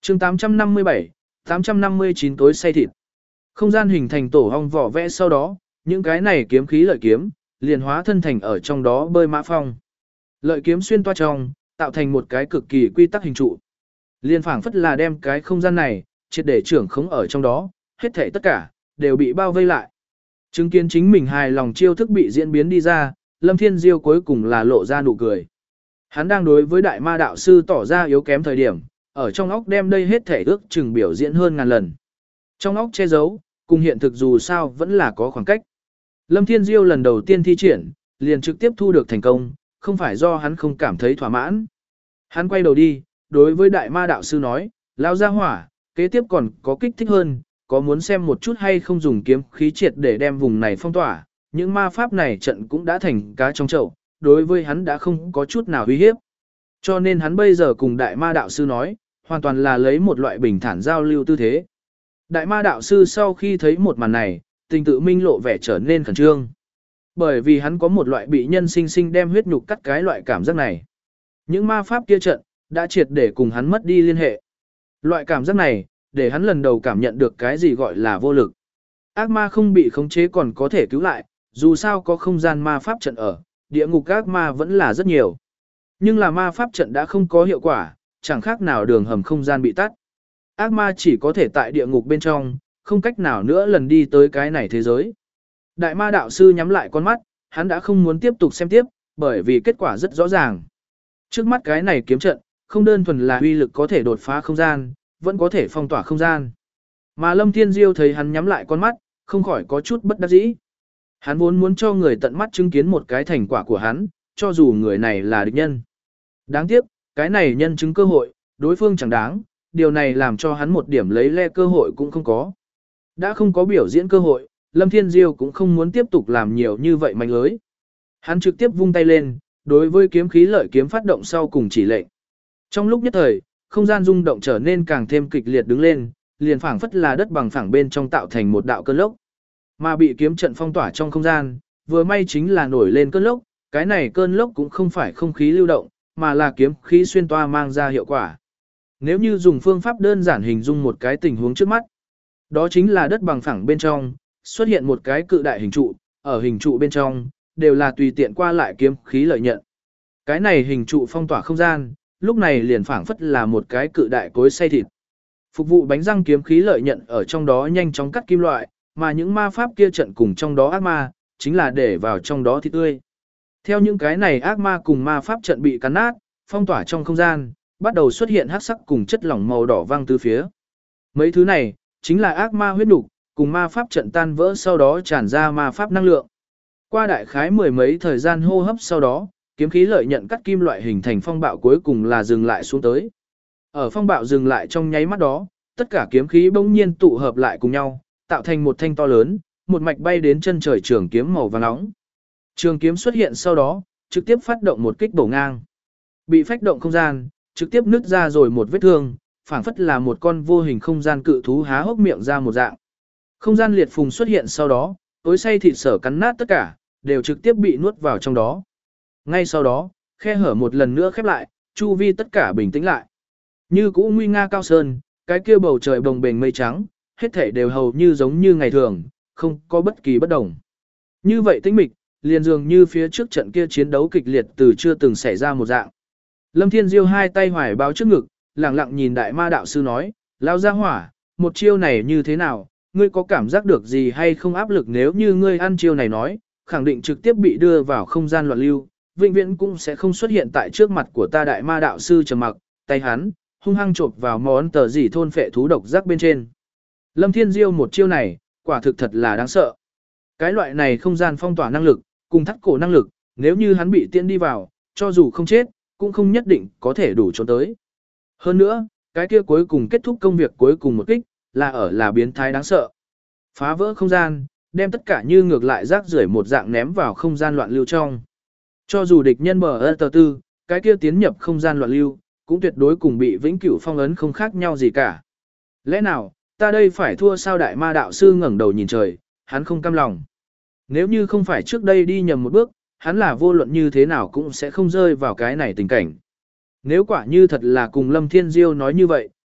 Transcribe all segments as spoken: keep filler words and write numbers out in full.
chương tám trăm năm mươi bảy, tám trăm năm mươi chín tối say thịt. Không gian hình thành tổ hong vỏ vẽ sau đó, những cái này kiếm khí lợi kiếm, liền hóa thân thành ở trong đó bơi mã phong. Lợi kiếm xuyên toa trong, tạo thành một cái cực kỳ quy tắc hình trụ. Liên phảng phất là đem cái không gian này, triệt để trưởng khống ở trong đó, hết thảy tất cả, đều bị bao vây lại. Chứng kiến chính mình hài lòng chiêu thức bị diễn biến đi ra, Lâm Thiên Diêu cuối cùng là lộ ra nụ cười. Hắn đang đối với đại ma đạo sư tỏ ra yếu kém thời điểm, ở trong óc đem đây hết thể ước chừng biểu diễn hơn ngàn lần. Trong óc che giấu, cùng hiện thực dù sao vẫn là có khoảng cách. Lâm Thiên Diêu lần đầu tiên thi triển, liền trực tiếp thu được thành công, không phải do hắn không cảm thấy thỏa mãn. Hắn quay đầu đi, đối với đại ma đạo sư nói, lao ra hỏa, kế tiếp còn có kích thích hơn, có muốn xem một chút hay không dùng kiếm khí triệt để đem vùng này phong tỏa, những ma pháp này trận cũng đã thành cá trong chậu, đối với hắn đã không có chút nào uy hiếp. Cho nên hắn bây giờ cùng đại ma đạo sư nói, hoàn toàn là lấy một loại bình thản giao lưu tư thế. Đại ma đạo sư sau khi thấy một màn này, tình tự minh lộ vẻ trở nên khẩn trương. Bởi vì hắn có một loại bị nhân sinh sinh đem huyết nhục cắt cái loại cảm giác này. Những ma pháp kia trận, đã triệt để cùng hắn mất đi liên hệ. Loại cảm giác này, để hắn lần đầu cảm nhận được cái gì gọi là vô lực. Ác ma không bị khống chế còn có thể cứu lại, dù sao có không gian ma pháp trận ở, địa ngục ác ma vẫn là rất nhiều. Nhưng là ma pháp trận đã không có hiệu quả, chẳng khác nào đường hầm không gian bị tắt. Ác ma chỉ có thể tại địa ngục bên trong, không cách nào nữa lần đi tới cái này thế giới. Đại ma đạo sư nhắm lại con mắt, hắn đã không muốn tiếp tục xem tiếp, bởi vì kết quả rất rõ ràng. Trước mắt cái này kiếm trận, không đơn thuần là uy lực có thể đột phá không gian, vẫn có thể phong tỏa không gian. Mà Lâm Thiên Diêu thấy hắn nhắm lại con mắt, không khỏi có chút bất đắc dĩ. Hắn vốn muốn cho người tận mắt chứng kiến một cái thành quả của hắn, cho dù người này là địch nhân. Đáng tiếc, cái này nhân chứng cơ hội, đối phương chẳng đáng, điều này làm cho hắn một điểm lấy le cơ hội cũng không có. Đã không có biểu diễn cơ hội, Lâm Thiên Diêu cũng không muốn tiếp tục làm nhiều như vậy mạnh lưới. Hắn trực tiếp vung tay lên, đối với kiếm khí lợi kiếm phát động sau cùng chỉ lệnh. Trong lúc nhất thời, không gian rung động trở nên càng thêm kịch liệt đứng lên, liền phảng phất là đất bằng phẳng bên trong tạo thành một đạo cơn lốc. Mà bị kiếm trận phong tỏa trong không gian, vừa may chính là nổi lên cơn lốc, cái này cơn lốc cũng không phải không khí lưu động, mà là kiếm khí xuyên toa mang ra hiệu quả. Nếu như dùng phương pháp đơn giản hình dung một cái tình huống trước mắt, đó chính là đất bằng phẳng bên trong, xuất hiện một cái cự đại hình trụ, ở hình trụ bên trong, đều là tùy tiện qua lại kiếm khí lợi nhận. Cái này hình trụ phong tỏa không gian, lúc này liền phảng phất là một cái cự đại cối xay thịt. Phục vụ bánh răng kiếm khí lợi nhận ở trong đó nhanh chóng cắt kim loại, mà những ma pháp kia trận cùng trong đó ác ma, chính là để vào trong đó thịt tươi. Theo những cái này ác ma cùng ma pháp trận bị cắn nát, phong tỏa trong không gian, bắt đầu xuất hiện hắc sắc cùng chất lỏng màu đỏ văng từ phía. Mấy thứ này, chính là ác ma huyết nục, cùng ma pháp trận tan vỡ sau đó tràn ra ma pháp năng lượng. Qua đại khái mười mấy thời gian hô hấp sau đó, kiếm khí lợi nhận cắt kim loại hình thành phong bạo cuối cùng là dừng lại xuống tới. Ở phong bạo dừng lại trong nháy mắt đó, tất cả kiếm khí bỗng nhiên tụ hợp lại cùng nhau, tạo thành một thanh to lớn, một mạch bay đến chân trời trường kiếm màu vàng nóng. Trường kiếm xuất hiện sau đó, trực tiếp phát động một kích bổ ngang. Bị phách động không gian, trực tiếp nứt ra rồi một vết thương, phảng phất là một con vô hình không gian cự thú há hốc miệng ra một dạng. Không gian liệt phùng xuất hiện sau đó, tối say thịt sở cắn nát tất cả, đều trực tiếp bị nuốt vào trong đó. Ngay sau đó, khe hở một lần nữa khép lại, chu vi tất cả bình tĩnh lại. Như cũ nguy nga cao sơn, cái kia bầu trời bồng bềnh mây trắng, hết thảy đều hầu như giống như ngày thường, không có bất kỳ bất đồng. Như vậy tĩnh mịch, liền dường như phía trước trận kia chiến đấu kịch liệt từ chưa từng xảy ra một dạng. Lâm Thiên Diêu hai tay hoài báo trước ngực, lặng lặng nhìn đại ma đạo sư nói, lao ra hỏa, một chiêu này như thế nào, ngươi có cảm giác được gì hay không áp lực nếu như ngươi ăn chiêu này nói, khẳng định trực tiếp bị đưa vào không gian loạn lưu, vĩnh viễn cũng sẽ không xuất hiện tại trước mặt của ta đại ma đạo sư trầm mặc, tay hắn, hung hăng chộp vào món tờ gì thôn phệ thú độc giác bên trên. Lâm Thiên Diêu một chiêu này, quả thực thật là đáng sợ. Cái loại này không gian phong tỏa năng lực, cùng thắt cổ năng lực, nếu như hắn bị tiễn đi vào, cho dù không chết, cũng không nhất định có thể đủ trốn tới. Hơn nữa, cái kia cuối cùng kết thúc công việc cuối cùng một kích, là ở là biến thái đáng sợ. Phá vỡ không gian, đem tất cả như ngược lại rác rưởi một dạng ném vào không gian loạn lưu trong. Cho dù địch nhân bờ ơ tờ tư, cái kia tiến nhập không gian loạn lưu, cũng tuyệt đối cùng bị vĩnh cửu phong ấn không khác nhau gì cả. Lẽ nào, ta đây phải thua sao đại ma đạo sư ngẩng đầu nhìn trời, hắn không cam lòng. Nếu như không phải trước đây đi nhầm một bước, hắn là vô luận như thế nào cũng sẽ không rơi vào cái này tình cảnh. Nếu quả như thật là cùng Lâm Thiên Diêu nói như vậy,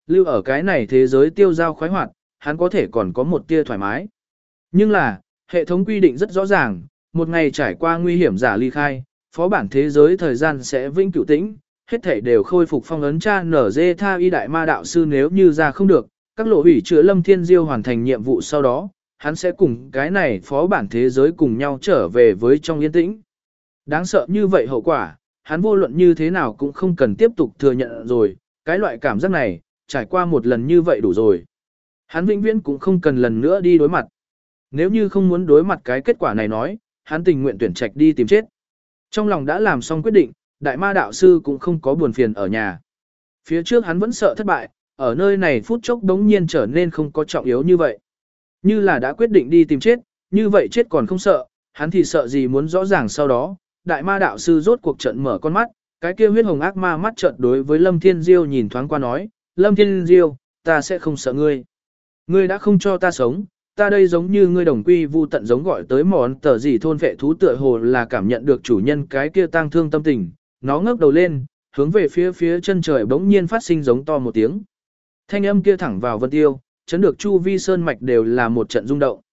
lưu ở cái này thế giới tiêu giao khoái hoạt, hắn có thể còn có một tia thoải mái. Nhưng là, hệ thống quy định rất rõ ràng, một ngày trải qua nguy hiểm giả ly khai, phó bản thế giới thời gian sẽ vĩnh cửu tĩnh, hết thể đều khôi phục phong ấn cha nở dê tha y đại ma đạo sư nếu như ra không được, các lộ hủy chữa Lâm Thiên Diêu hoàn thành nhiệm vụ sau đó, hắn sẽ cùng cái này phó bản thế giới cùng nhau trở về với trong yên tĩnh. Đáng sợ như vậy hậu quả, hắn vô luận như thế nào cũng không cần tiếp tục thừa nhận rồi, cái loại cảm giác này, trải qua một lần như vậy đủ rồi. Hắn vĩnh viễn cũng không cần lần nữa đi đối mặt. Nếu như không muốn đối mặt cái kết quả này nói, hắn tình nguyện tuyển trạch đi tìm chết. Trong lòng đã làm xong quyết định, đại ma đạo sư cũng không có buồn phiền ở nhà. Phía trước hắn vẫn sợ thất bại, ở nơi này phút chốc đống nhiên trở nên không có trọng yếu như vậy. Như là đã quyết định đi tìm chết, như vậy chết còn không sợ, hắn thì sợ gì muốn rõ ràng sau đó. Đại ma đạo sư rốt cuộc trận mở con mắt, cái kia huyết hồng ác ma mắt trợn đối với Lâm Thiên Diêu nhìn thoáng qua nói, Lâm Thiên Diêu, ta sẽ không sợ ngươi. Ngươi đã không cho ta sống, ta đây giống như ngươi đồng quy vu tận giống gọi tới món tờ gì thôn vệ thú tựa hồ là cảm nhận được chủ nhân cái kia tang thương tâm tình, nó ngước đầu lên, hướng về phía phía chân trời bỗng nhiên phát sinh giống to một tiếng. Thanh âm kia thẳng vào vân tiêu, chấn được chu vi sơn mạch đều là một trận rung động.